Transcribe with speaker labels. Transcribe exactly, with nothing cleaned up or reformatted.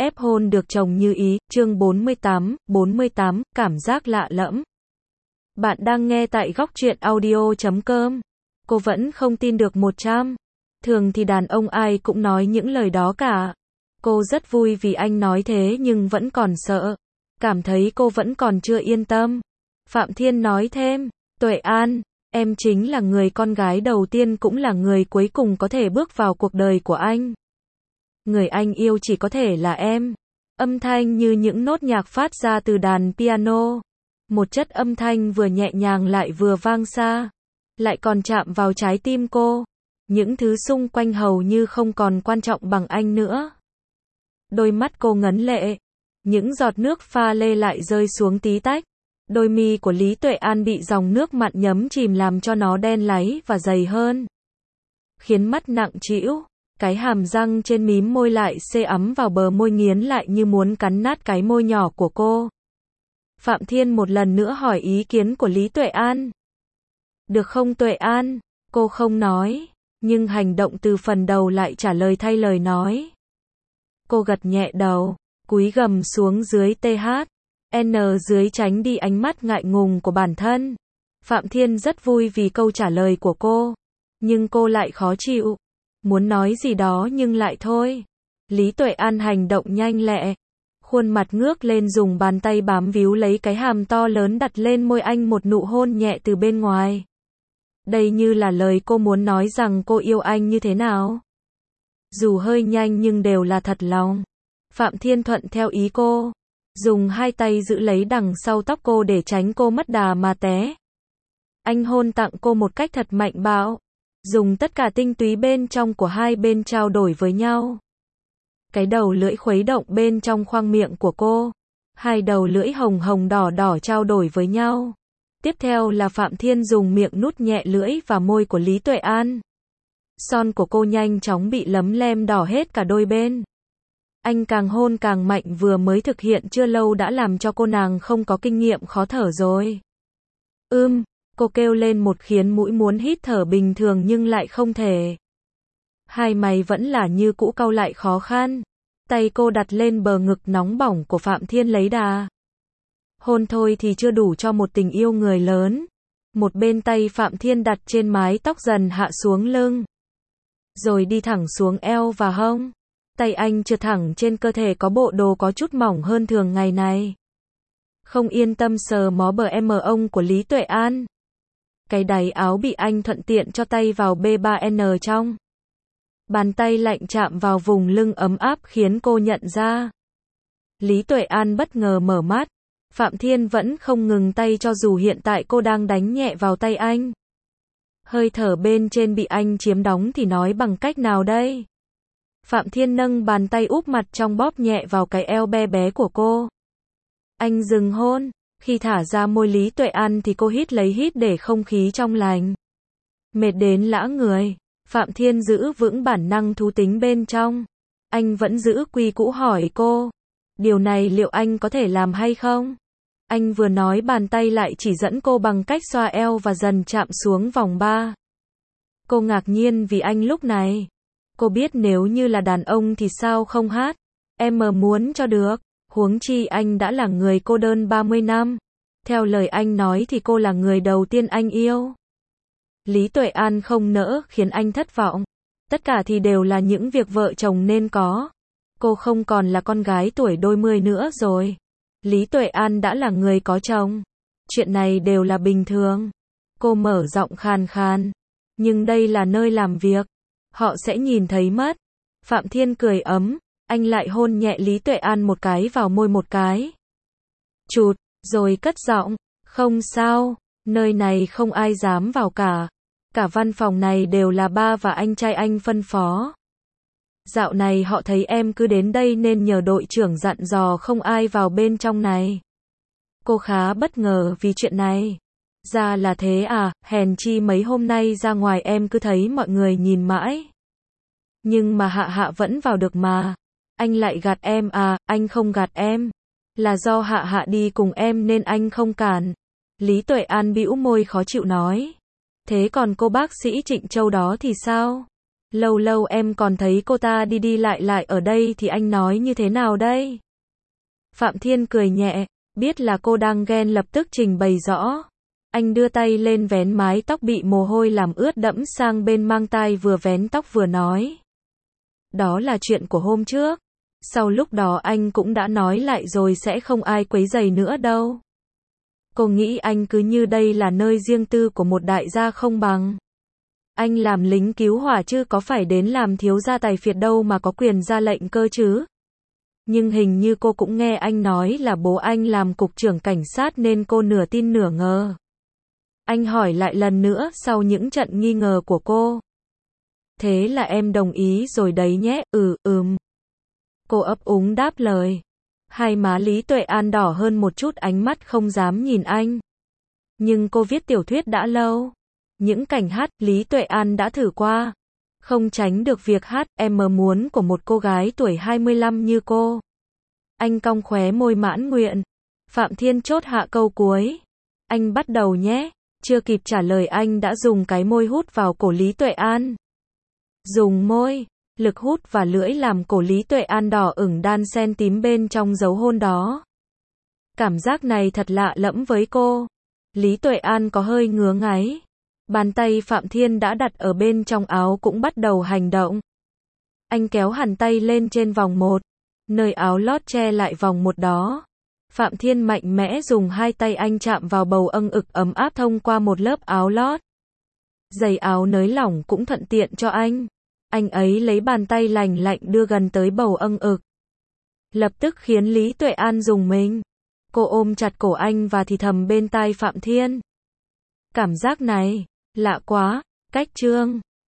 Speaker 1: ép hôn được chồng như ý, chương bốn mươi tám, bốn mươi tám, cảm giác lạ lẫm. Bạn đang nghe tại góc truyện audio chấm com. Cô vẫn không tin được một trăm. Thường thì đàn ông ai cũng nói những lời đó cả. Cô rất vui vì anh nói thế nhưng vẫn còn sợ. Cảm thấy cô vẫn còn chưa yên tâm. Phạm Thiên nói thêm, Tuệ An, em chính là người con gái đầu tiên cũng là người cuối cùng có thể bước vào cuộc đời của anh. Người anh yêu chỉ có thể là em. Âm thanh như những nốt nhạc phát ra từ đàn piano. Một chất âm thanh vừa nhẹ nhàng lại vừa vang xa. Lại còn chạm vào trái tim cô. Những thứ xung quanh hầu như không còn quan trọng bằng anh nữa. Đôi mắt cô ngấn lệ. Những giọt nước pha lê lại rơi xuống tí tách. Đôi mi của Lý Tuệ An bị dòng nước mặn nhấm chìm làm cho nó đen láy và dày hơn. Khiến mắt nặng trĩu. Cái hàm răng trên mím môi lại xê ấm vào bờ môi nghiến lại như muốn cắn nát cái môi nhỏ của cô. Phạm Thiên một lần nữa hỏi ý kiến của Lý Tuệ An. Được không Tuệ An? Cô không nói, nhưng hành động từ phần đầu lại trả lời thay lời nói. Cô gật nhẹ đầu, cúi gằm xuống dưới tê hát. N dưới tránh đi ánh mắt ngại ngùng của bản thân. Phạm Thiên rất vui vì câu trả lời của cô. Nhưng cô lại khó chịu. Muốn nói gì đó nhưng lại thôi. Lý Tuệ An hành động nhanh lẹ. Khuôn mặt ngước lên dùng bàn tay bám víu lấy cái hàm to lớn đặt lên môi anh một nụ hôn nhẹ từ bên ngoài. Đây như là lời cô muốn nói rằng cô yêu anh như thế nào. Dù hơi nhanh nhưng đều là thật lòng. Phạm Thiên thuận theo ý cô. Dùng hai tay giữ lấy đằng sau tóc cô để tránh cô mất đà mà té. Anh hôn tặng cô một cách thật mạnh bạo. Dùng tất cả tinh túy bên trong của hai bên trao đổi với nhau. Cái đầu lưỡi khuấy động bên trong khoang miệng của cô. Hai đầu lưỡi hồng hồng đỏ đỏ trao đổi với nhau. Tiếp theo là Phạm Thiên dùng miệng nút nhẹ lưỡi vào môi của Lý Tuệ An. Son của cô nhanh chóng bị lấm lem đỏ hết cả đôi bên. Anh càng hôn càng mạnh vừa mới thực hiện chưa lâu đã làm cho cô nàng không có kinh nghiệm khó thở rồi. Ưm, cô kêu lên một khiến mũi muốn hít thở bình thường nhưng lại không thể. Hai mày vẫn là như cũ cau lại khó khăn. Tay cô đặt lên bờ ngực nóng bỏng của Phạm Thiên lấy đà. Hôn thôi thì chưa đủ cho một tình yêu người lớn. Một bên tay Phạm Thiên đặt trên mái tóc dần hạ xuống lưng. Rồi đi thẳng xuống eo và hông. Tay anh trượt thẳng trên cơ thể có bộ đồ có chút mỏng hơn thường ngày này. Không yên tâm sờ mó bờ em ông của Lý Tuệ An. Cái đáy áo bị anh thuận tiện cho tay vào B ba N trong. Bàn tay lạnh chạm vào vùng lưng ấm áp khiến cô nhận ra. Lý Tuệ An bất ngờ mở mắt. Phạm Thiên vẫn không ngừng tay cho dù hiện tại cô đang đánh nhẹ vào tay anh. Hơi thở bên trên bị anh chiếm đóng thì nói bằng cách nào đây? Phạm Thiên nâng bàn tay úp mặt trong bóp nhẹ vào cái eo be bé của cô. Anh dừng hôn. Khi thả ra môi Lý Tuệ An thì cô hít lấy hít để không khí trong lành. Mệt đến lã người. Phạm Thiên giữ vững bản năng thú tính bên trong. Anh vẫn giữ quy cũ hỏi cô. Điều này liệu anh có thể làm hay không? Anh vừa nói bàn tay lại chỉ dẫn cô bằng cách xoa eo và dần chạm xuống vòng ba. Cô ngạc nhiên vì anh lúc này. Cô biết nếu như là đàn ông thì sao không hát. Em mờ muốn cho được. Huống chi anh đã là người cô đơn ba mươi năm. Theo lời anh nói thì cô là người đầu tiên anh yêu. Lý Tuệ An không nỡ khiến anh thất vọng. Tất cả thì đều là những việc vợ chồng nên có. Cô không còn là con gái tuổi đôi mươi nữa rồi. Lý Tuệ An đã là người có chồng. Chuyện này đều là bình thường. Cô mở giọng khàn khàn. Nhưng đây là nơi làm việc. Họ sẽ nhìn thấy mất. Phạm Thiên cười ấm. Anh lại hôn nhẹ Lý Tuệ An một cái vào môi một cái. Chụt, rồi cất giọng. Không sao, nơi này không ai dám vào cả. Cả văn phòng này đều là ba và anh trai anh phân phó. Dạo này họ thấy em cứ đến đây nên nhờ đội trưởng dặn dò không ai vào bên trong này. Cô khá bất ngờ vì chuyện này. Ra là thế à, hèn chi mấy hôm nay ra ngoài em cứ thấy mọi người nhìn mãi. Nhưng mà Hạ Hạ vẫn vào được mà. Anh lại gạt em à, anh không gạt em. Là do Hạ Hạ đi cùng em nên anh không cản. Lý Tuệ An bĩu môi khó chịu nói. Thế còn cô bác sĩ Trịnh Châu đó thì sao? Lâu lâu em còn thấy cô ta đi đi lại lại ở đây thì anh nói như thế nào đây? Phạm Thiên cười nhẹ, biết là cô đang ghen lập tức trình bày rõ. Anh đưa tay lên vén mái tóc bị mồ hôi làm ướt đẫm sang bên mang tai vừa vén tóc vừa nói. Đó là chuyện của hôm trước. Sau lúc đó anh cũng đã nói lại rồi sẽ không ai quấy rầy nữa đâu. Cô nghĩ anh cứ như đây là nơi riêng tư của một đại gia không bằng. Anh làm lính cứu hỏa chứ có phải đến làm thiếu gia tài phiệt đâu mà có quyền ra lệnh cơ chứ. Nhưng hình như cô cũng nghe anh nói là bố anh làm cục trưởng cảnh sát nên cô nửa tin nửa ngờ. Anh hỏi lại lần nữa sau những trận nghi ngờ của cô. Thế là em đồng ý rồi đấy nhé, ừ, ừm. Cô ấp úng đáp lời. Hai má Lý Tuệ An đỏ hơn một chút, ánh mắt không dám nhìn anh. Nhưng cô viết tiểu thuyết đã lâu. Những cảnh hát, Lý Tuệ An đã thử qua. Không tránh được việc hát, em mơ muốn của một cô gái tuổi hai mươi lăm như cô. Anh cong khóe môi mãn nguyện. Phạm Thiên chốt hạ câu cuối. Anh bắt đầu nhé. Chưa kịp trả lời anh đã dùng cái môi hút vào cổ Lý Tuệ An. Dùng môi, lực hút và lưỡi làm cổ Lý Tuệ An đỏ ửng đan xen tím bên trong dấu hôn đó. Cảm giác này thật lạ lẫm với cô. Lý Tuệ An có hơi ngứa ngáy. Bàn tay Phạm Thiên đã đặt ở bên trong áo cũng bắt đầu hành động. Anh kéo hẳn tay lên trên vòng một, nơi áo lót che lại vòng một đó. Phạm Thiên mạnh mẽ dùng hai tay anh chạm vào bầu âng ực ấm áp thông qua một lớp áo lót. Giày áo nới lỏng cũng thuận tiện cho anh. Anh ấy lấy bàn tay lành lạnh đưa gần tới bầu âng ực. Lập tức khiến Lý Tuệ An rùng mình. Cô ôm chặt cổ anh và thì thầm bên tai Phạm Thiên. Cảm giác này, lạ quá, cách trương.